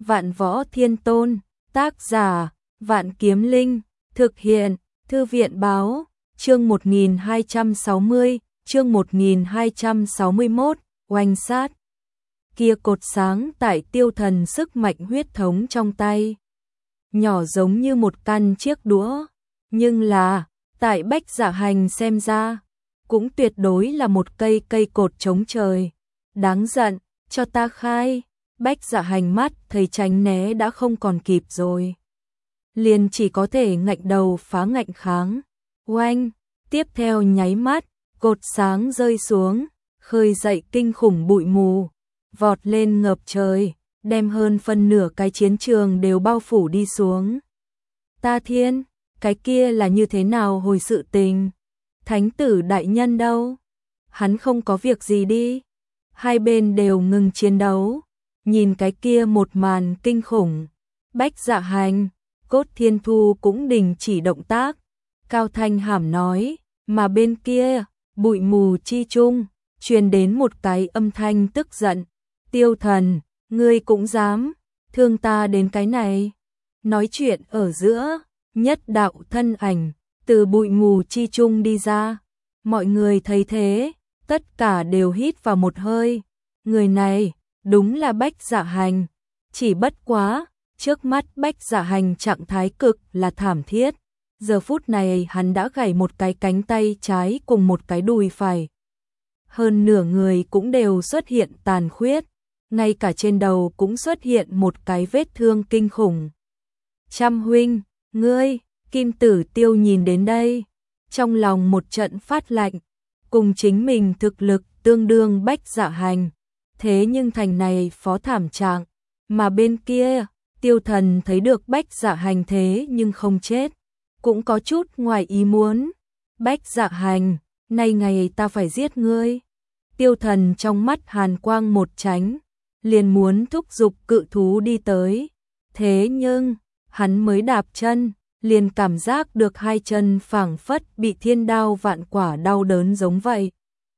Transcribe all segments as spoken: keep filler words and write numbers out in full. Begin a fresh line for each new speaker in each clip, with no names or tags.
Vạn Võ Thiên Tôn, tác giả, Vạn Kiếm Linh, thực hiện, Thư viện báo, chương một nghìn hai trăm sáu mươi, chương một nghìn hai trăm sáu mươi mốt, oanh sát. Kia cột sáng tại Tiêu Thần sức mạnh huyết thống trong tay. Nhỏ giống như một căn chiếc đũa, nhưng là, tại Bách Dạ Hành xem ra, cũng tuyệt đối là một cây cây cột chống trời. Đáng giận, cho ta khai. Bách Dạ Hành mắt thấy tránh né đã không còn kịp rồi. Liền chỉ có thể ngạnh đầu phá ngạnh kháng. Oanh, tiếp theo nháy mắt, cột sáng rơi xuống, khơi dậy kinh khủng bụi mù, vọt lên ngập trời, đem hơn phân nửa cái chiến trường đều bao phủ đi xuống. Ta thiên, cái kia là như thế nào hồi sự tình? Thánh tử đại nhân đâu? Hắn không có việc gì đi? Hai bên đều ngừng chiến đấu. Nhìn cái kia một màn kinh khủng, Bách Dạ Hành, Cốt Thiên Thu cũng đình chỉ động tác. Cao thanh hàm nói, mà bên kia, bụi mù chi chung, truyền đến một cái âm thanh tức giận. Tiêu Thần, ngươi cũng dám, thương ta đến cái này. Nói chuyện ở giữa, nhất đạo thân ảnh, từ bụi mù chi chung đi ra. Mọi người thấy thế, tất cả đều hít vào một hơi. Người này, đúng là Bách Dạ Hành. Chỉ bất quá, trước mắt Bách Dạ Hành trạng thái cực là thảm thiết. Giờ phút này hắn đã gãy một cái cánh tay trái cùng một cái đùi phải. Hơn nửa người cũng đều xuất hiện tàn khuyết. Ngay cả trên đầu cũng xuất hiện một cái vết thương kinh khủng. Trăm huynh, ngươi, Kim Tử Tiêu nhìn đến đây. Trong lòng một trận phát lạnh. Cùng chính mình thực lực tương đương Bách Dạ Hành. Thế nhưng thành này phó thảm trạng. Mà bên kia, Tiêu Thần thấy được Bách Dạ Hành thế nhưng không chết. Cũng có chút ngoài ý muốn. Bách Dạ Hành, nay ngày ta phải giết ngươi. Tiêu Thần trong mắt hàn quang một tránh, liền muốn thúc giục cự thú đi tới. Thế nhưng, hắn mới đạp chân, liền cảm giác được hai chân phảng phất bị thiên đao vạn quả đau đớn giống vậy.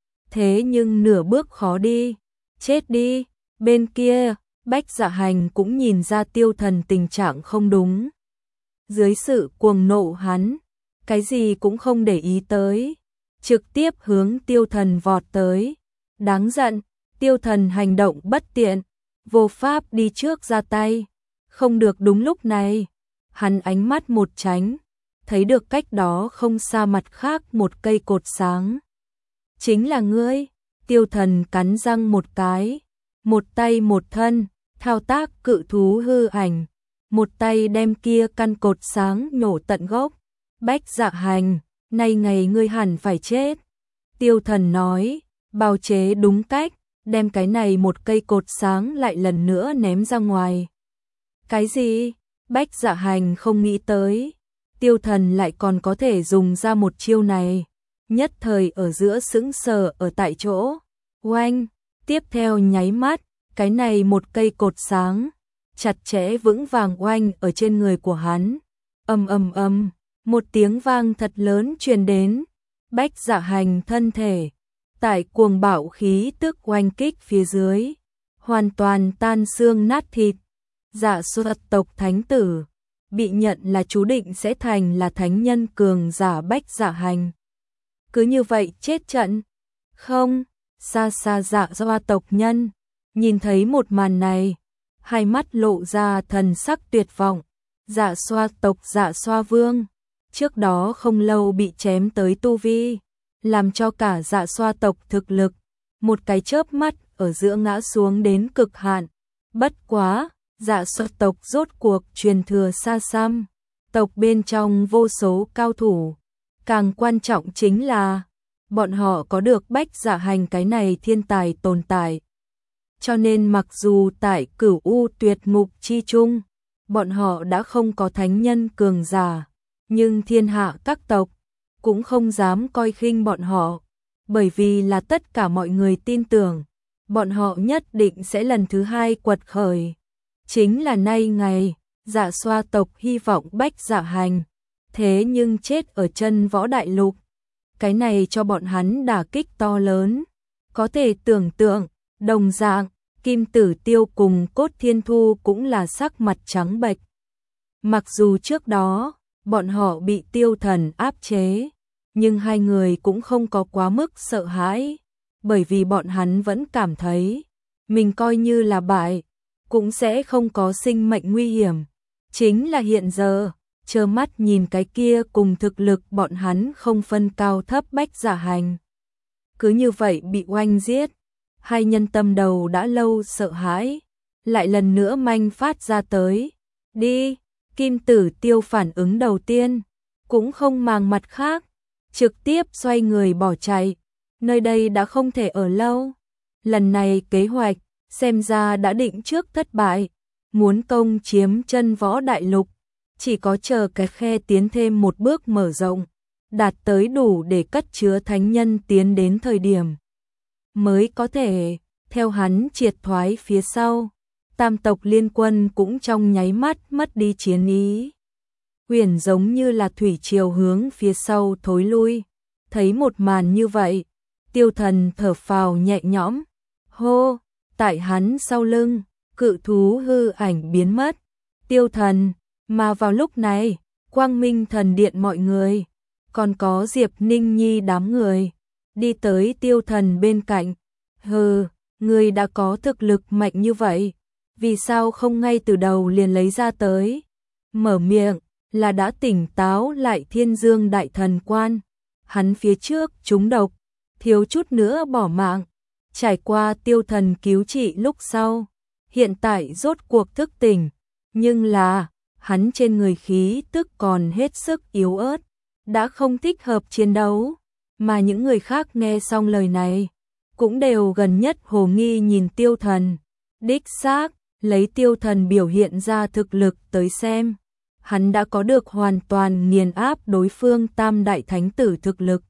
Thế nhưng nửa bước khó đi, chết đi. Bên kia, Bách Dạ Hành cũng nhìn ra Tiêu Thần tình trạng không đúng. Dưới sự cuồng nộ hắn, cái gì cũng không để ý tới, trực tiếp hướng Tiêu Thần vọt tới. Đáng giận, Tiêu Thần hành động bất tiện, vô pháp đi trước ra tay. Không được đúng lúc này, hắn ánh mắt một tránh, thấy được cách đó không xa mặt khác một cây cột sáng. Chính là ngươi. Tiêu Thần cắn răng một cái, một tay một thân, thao tác cự thú hư ảnh, một tay đem kia căn cột sáng nhổ tận gốc. Bách Dạ Hành, nay ngày ngươi hẳn phải chết. Tiêu Thần nói, bào chế đúng cách, đem cái này một cây cột sáng lại lần nữa ném ra ngoài. Cái gì? Bách Dạ Hành không nghĩ tới, Tiêu Thần lại còn có thể dùng ra một chiêu này. Nhất thời ở giữa sững sờ ở tại chỗ. Oanh, tiếp theo nháy mắt, cái này một cây cột sáng, chặt chẽ vững vàng oanh ở trên người của hắn. Ầm ầm ầm, một tiếng vang thật lớn truyền đến. Bách Dạ Hành thân thể, tại cuồng bạo khí tức oanh kích phía dưới, hoàn toàn tan xương nát thịt. Dạ Xoa tộc thánh tử, bị nhận là chú định sẽ thành là thánh nhân cường giả Bách Dạ Hành. Cứ như vậy chết trận. Không, xa xa Dạ Xoa tộc nhân, nhìn thấy một màn này, hai mắt lộ ra thần sắc tuyệt vọng. Dạ Xoa tộc Dạ Xoa Vương, trước đó không lâu bị chém tới tu vi, làm cho cả Dạ Xoa tộc thực lực, một cái chớp mắt ở giữa ngã xuống đến cực hạn. Bất quá, Dạ Xoa tộc rốt cuộc truyền thừa xa xăm, tộc bên trong vô số cao thủ. Càng quan trọng chính là, bọn họ có được Bách Dạ Hành cái này thiên tài tồn tại. Cho nên mặc dù tại Cửu U tuyệt ngục chi chung, bọn họ đã không có thánh nhân cường giả, nhưng thiên hạ các tộc cũng không dám coi khinh bọn họ, bởi vì là tất cả mọi người tin tưởng, bọn họ nhất định sẽ lần thứ hai quật khởi. Chính là nay ngày, Dạ Xoa tộc hy vọng Bách Dạ Hành, thế nhưng chết ở chân võ đại lục. Cái này cho bọn hắn đả kích to lớn. Có thể tưởng tượng, đồng dạng, Kim Tử Tiêu cùng Cốt Thiên Thu cũng là sắc mặt trắng bệch. Mặc dù trước đó, bọn họ bị Tiêu Thần áp chế, nhưng hai người cũng không có quá mức sợ hãi, bởi vì bọn hắn vẫn cảm thấy, mình coi như là bại, cũng sẽ không có sinh mệnh nguy hiểm. Chính là hiện giờ, trơ mắt nhìn cái kia cùng thực lực bọn hắn không phân cao thấp Bách Giả Hành. Cứ như vậy bị oanh giết, hai nhân tâm đầu đã lâu sợ hãi, lại lần nữa manh phát ra tới. Đi, Kim Tử Tiêu phản ứng đầu tiên, cũng không màng mặt khác, trực tiếp xoay người bỏ chạy, nơi đây đã không thể ở lâu. Lần này kế hoạch, xem ra đã định trước thất bại, muốn công chiếm chân võ đại lục, chỉ có chờ cái khe tiến thêm một bước mở rộng, đạt tới đủ để cất chứa thánh nhân tiến đến thời điểm, mới có thể, theo hắn triệt thoái phía sau, tam tộc liên quân cũng trong nháy mắt mất đi chiến ý. Huyền giống như là thủy triều hướng phía sau thối lui, thấy một màn như vậy, Tiêu Thần thở phào nhẹ nhõm, hô, tại hắn sau lưng, cự thú hư ảnh biến mất. Tiêu Thần, mà vào lúc này, Quang Minh Thần Điện mọi người, còn có Diệp Ninh Nhi đám người, đi tới Tiêu Thần bên cạnh. Hừ, người đã có thực lực mạnh như vậy, vì sao không ngay từ đầu liền lấy ra tới? Mở miệng, là đã tỉnh táo lại Thiên Dương Đại Thần Quan. Hắn phía trước trúng độc, thiếu chút nữa bỏ mạng, trải qua Tiêu Thần cứu trị lúc sau, hiện tại rốt cuộc thức tỉnh, nhưng là, hắn trên người khí tức còn hết sức yếu ớt, đã không thích hợp chiến đấu, mà những người khác nghe xong lời này, cũng đều gần nhất hồ nghi nhìn Tiêu Thần. Đích xác, lấy Tiêu Thần biểu hiện ra thực lực tới xem, hắn đã có được hoàn toàn nghiền áp đối phương Tam Đại Thánh Tử thực lực.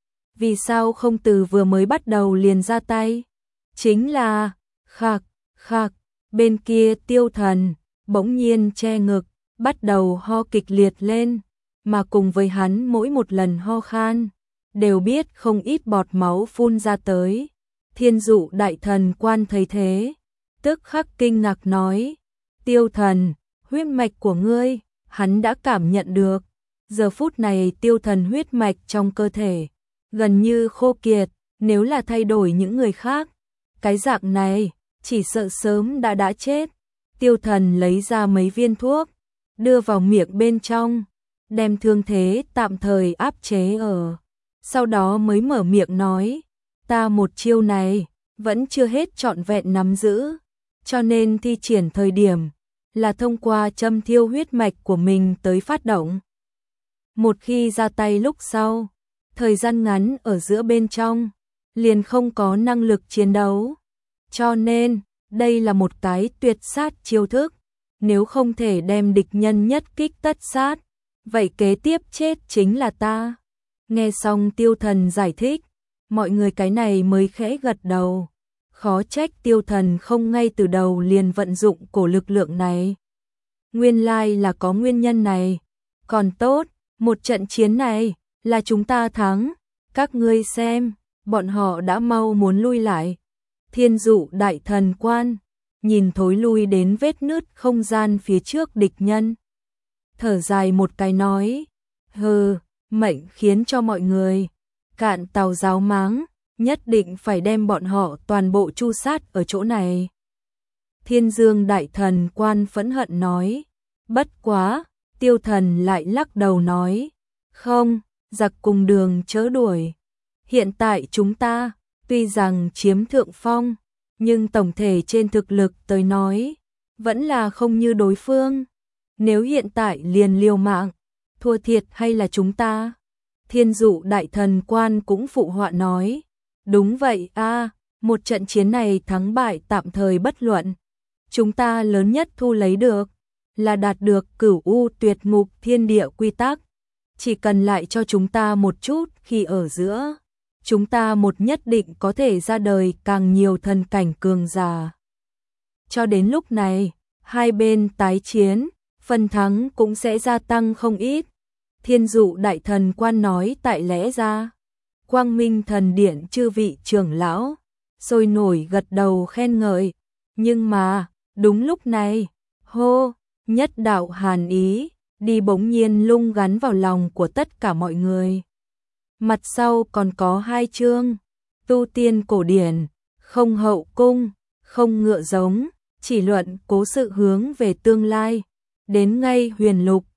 Vì sao không từ vừa mới bắt đầu liền ra tay? Chính là, khạc, khạc, bên kia Tiêu Thần, bỗng nhiên che ngực, bắt đầu ho kịch liệt lên, mà cùng với hắn mỗi một lần ho khan, đều biết không ít bọt máu phun ra tới. Thiên Dụ Đại Thần Quan thấy thế, tức khắc kinh ngạc nói, Tiêu Thần, huyết mạch của ngươi, hắn đã cảm nhận được. Giờ phút này Tiêu Thần huyết mạch trong cơ thể, gần như khô kiệt, nếu là thay đổi những người khác, cái dạng này, chỉ sợ sớm đã đã chết. Tiêu Thần lấy ra mấy viên thuốc, đưa vào miệng bên trong, đem thương thế tạm thời áp chế ở. Sau đó mới mở miệng nói, ta một chiêu này, vẫn chưa hết trọn vẹn nắm giữ, cho nên thi triển thời điểm, là thông qua châm thiêu huyết mạch của mình tới phát động. Một khi ra tay lúc sau, thời gian ngắn ở giữa bên trong, liền không có năng lực chiến đấu. Cho nên, đây là một cái tuyệt sát chiêu thức, nếu không thể đem địch nhân nhất kích tất sát, vậy kế tiếp chết chính là ta. Nghe xong Tiêu Thần giải thích, mọi người cái này mới khẽ gật đầu. Khó trách Tiêu Thần không ngay từ đầu liền vận dụng cổ lực lượng này. Nguyên lai là có nguyên nhân này. Còn tốt, một trận chiến này là chúng ta thắng. Các ngươi xem, bọn họ đã mau muốn lui lại. Thiên Dụ Đại Thần Quan nhìn thối lui đến vết nứt không gian phía trước địch nhân, thở dài một cái nói, hừ, mệnh khiến cho mọi người cạn tàu giáo máng, nhất định phải đem bọn họ toàn bộ tru sát ở chỗ này. Thiên Dương Đại Thần Quan phẫn hận nói, bất quá, Tiêu Thần lại lắc đầu nói, không, giặc cùng đường chớ đuổi. Hiện tại chúng ta, tuy rằng chiếm thượng phong, nhưng tổng thể trên thực lực tới nói, vẫn là không như đối phương. Nếu hiện tại liền liều mạng, thua thiệt hay là chúng ta? Thiên Dụ Đại Thần Quan cũng phụ họa nói, đúng vậy a, một trận chiến này thắng bại tạm thời bất luận. Chúng ta lớn nhất thu lấy được, là đạt được cửu u tuyệt ngục thiên địa quy tắc. Chỉ cần lại cho chúng ta một chút khi ở giữa, chúng ta một nhất định có thể ra đời càng nhiều thần cảnh cường giả. Cho đến lúc này, hai bên tái chiến, phần thắng cũng sẽ gia tăng không ít. Thiên Dụ Đại Thần Quan nói tại lẽ ra. Quang Minh Thần Điện chư vị trưởng lão, sôi nổi gật đầu khen ngợi, Nhưng mà, đúng lúc này, hô, nhất đạo hàn ý, đi bỗng nhiên lung gắn vào lòng của tất cả mọi người. Mặt sau còn có hai chương, tu tiên cổ điển, không hậu cung, không ngựa giống, chỉ luận cố sự hướng về tương lai, đến ngay huyền lục,